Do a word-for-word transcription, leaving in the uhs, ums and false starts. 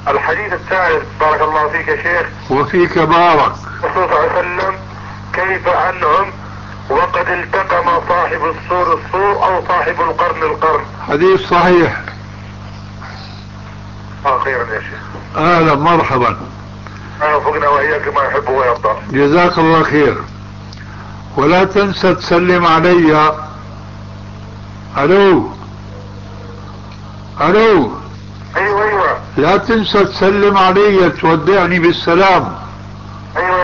الحديث الثالث بارك الله فيك يا شيخ. وفيك بارك. الرسول صلى الله عليه وسلم كيف أنعم وقد التقم صاحب الصور الصور أو صاحب القرن القرن. حديث صحيح. آه خيرا يا شيخ. اهلا مرحبا. وفقنا وإياك ما يحب ويرضى. جزاك الله خير. ولا تنسى تسلم علي. الو الو. ايوه ايوه. لا تنسى تسلم علي، تودعني بالسلام.